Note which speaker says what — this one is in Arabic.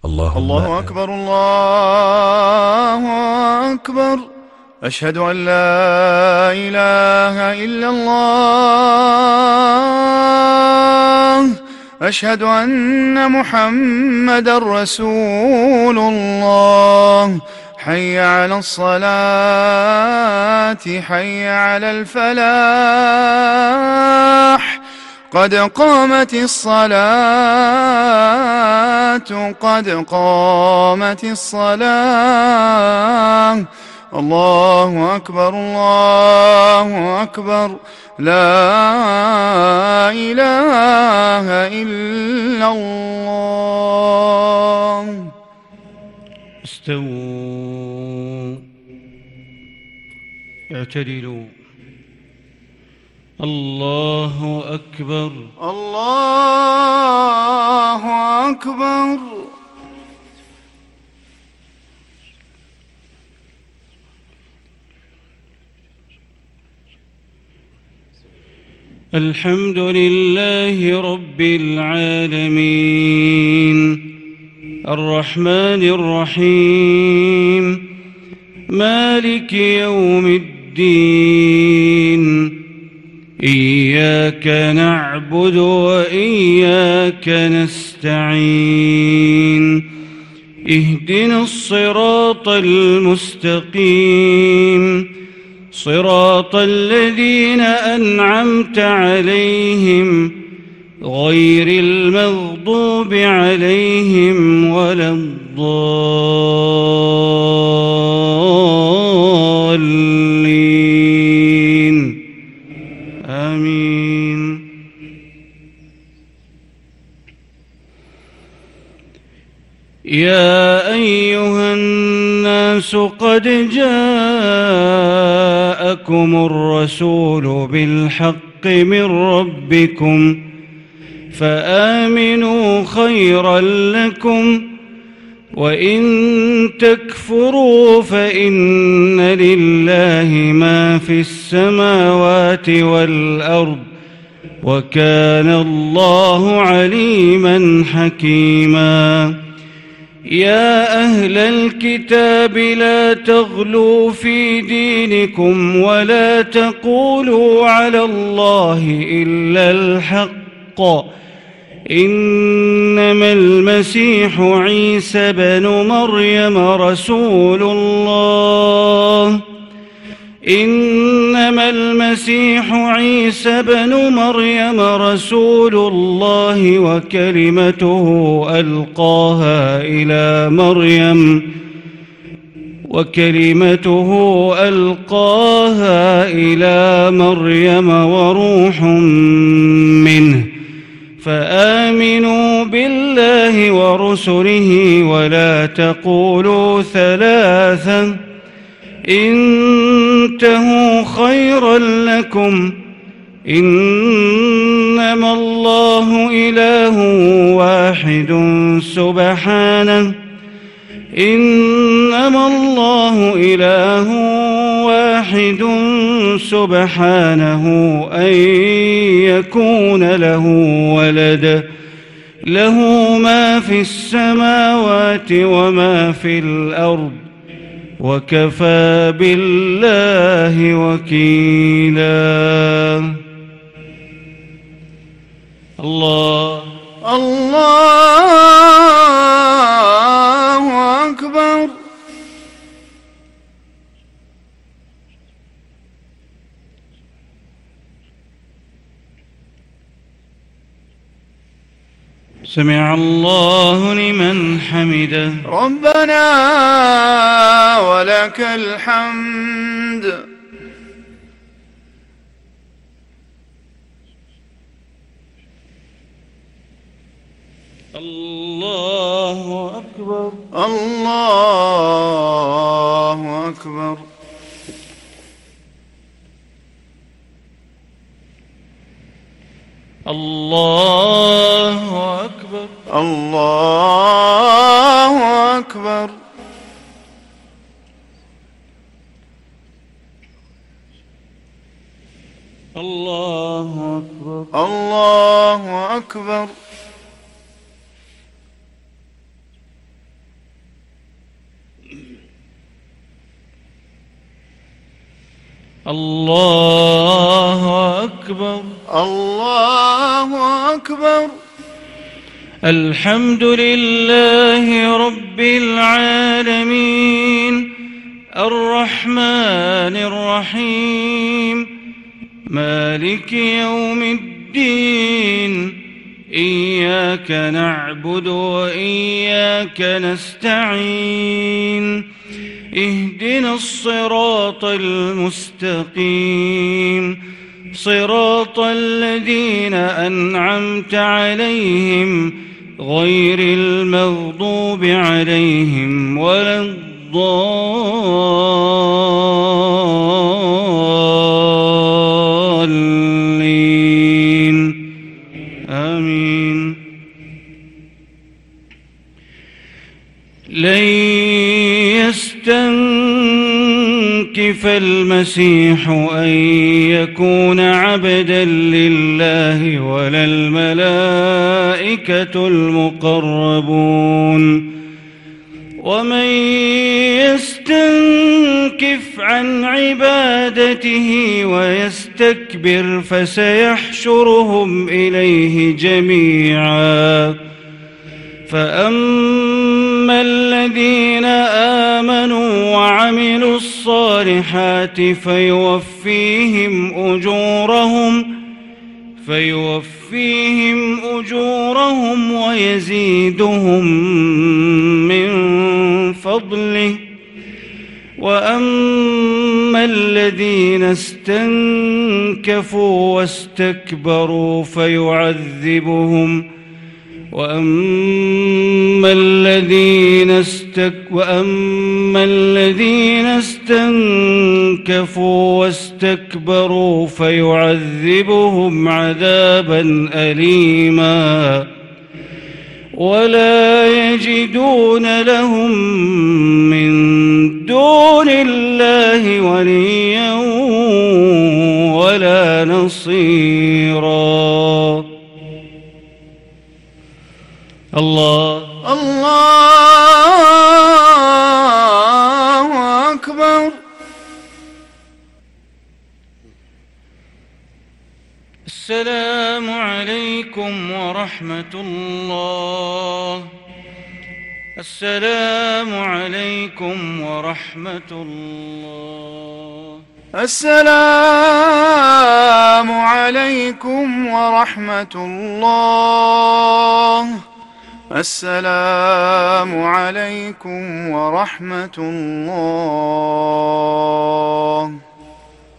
Speaker 1: الله أكبر الله أكبر. أشهد أن لا إله إلا الله. أشهد أن محمدًا رسول الله. حي على الصلاة حي على الفلاح. قد قامت الصلاة قد قامت الصلاة. الله أكبر الله أكبر. لا إله إلا الله.
Speaker 2: استووا اعتدلوا. الله أكبر
Speaker 1: الله أكبر.
Speaker 2: الحمد لله رب العالمين الرحمن الرحيم مالك يوم الدين. إياك نعبد وإياك نستعين. اهدنا الصراط المستقيم صراط الذين أنعمت عليهم غير المغضوب عليهم ولا الضالين. آمين. يا أيها الناس قد جاءكم الرسول بالحق من ربكم فآمنوا خيرا لكم وإن تكفروا فإن لله ما في السماوات والأرض وكان الله عليما حكيما. يا أهل الكتاب لا تغلوا في دينكم ولا تقولوا على الله إلا الحق. إنما المسيح عيسى بن مريم رسول الله. إنما المسيح عيسى بن مريم رسول الله وكلمته ألقاها إلى مريم وروح منه. فآمنوا بالله ورسله ولا تقولوا ثلاثة انتهوا خيرا لكم. إنما الله إله واحد سبحانه. إنما الله إله واحد سبحانه أن يكون له ولد. له ما في السماوات وما في الأرض وكفى بالله وكيلا. الله
Speaker 1: أكبر.
Speaker 2: سمع الله لمن حمده.
Speaker 1: ربنا ولك الحمد.
Speaker 2: الله أكبر
Speaker 1: الله أكبر.
Speaker 2: الله أكبر
Speaker 1: الله أكبر.
Speaker 2: الله أكبر
Speaker 1: الله أكبر.
Speaker 2: الله أكبر.
Speaker 1: الله أكبر.
Speaker 2: الحمد لله رب العالمين الرحمن الرحيم مالك يوم الدين إياك نعبد وإياك نستعين اهدنا الصراط المستقيم صراط الذين أنعمت عليهم غير المغضوب عليهم ولا الضالين آمين. لن يستنكف المسيح أن يكون عبدا لله ولا الملائكة المقربون ومن يستنكف عن عبادته ويستكبر فسيحشرهم إليه جميعا. فأما الذين آمنوا وعملوا الصالحات فيوفيهم أجورهم ويزيدهم من فضله. وأما الذين استنكفوا واستكبروا وأما الذين استنكفوا واستكبروا فيعذبهم عذابا أليما ولا يجدون لهم من دون الله وليا ولا نصيرا. الله
Speaker 1: أكبر.
Speaker 2: السلام عليكم ورحمة الله. السلام عليكم ورحمة الله.
Speaker 1: السلام عليكم ورحمة الله. السلام عليكم ورحمة الله.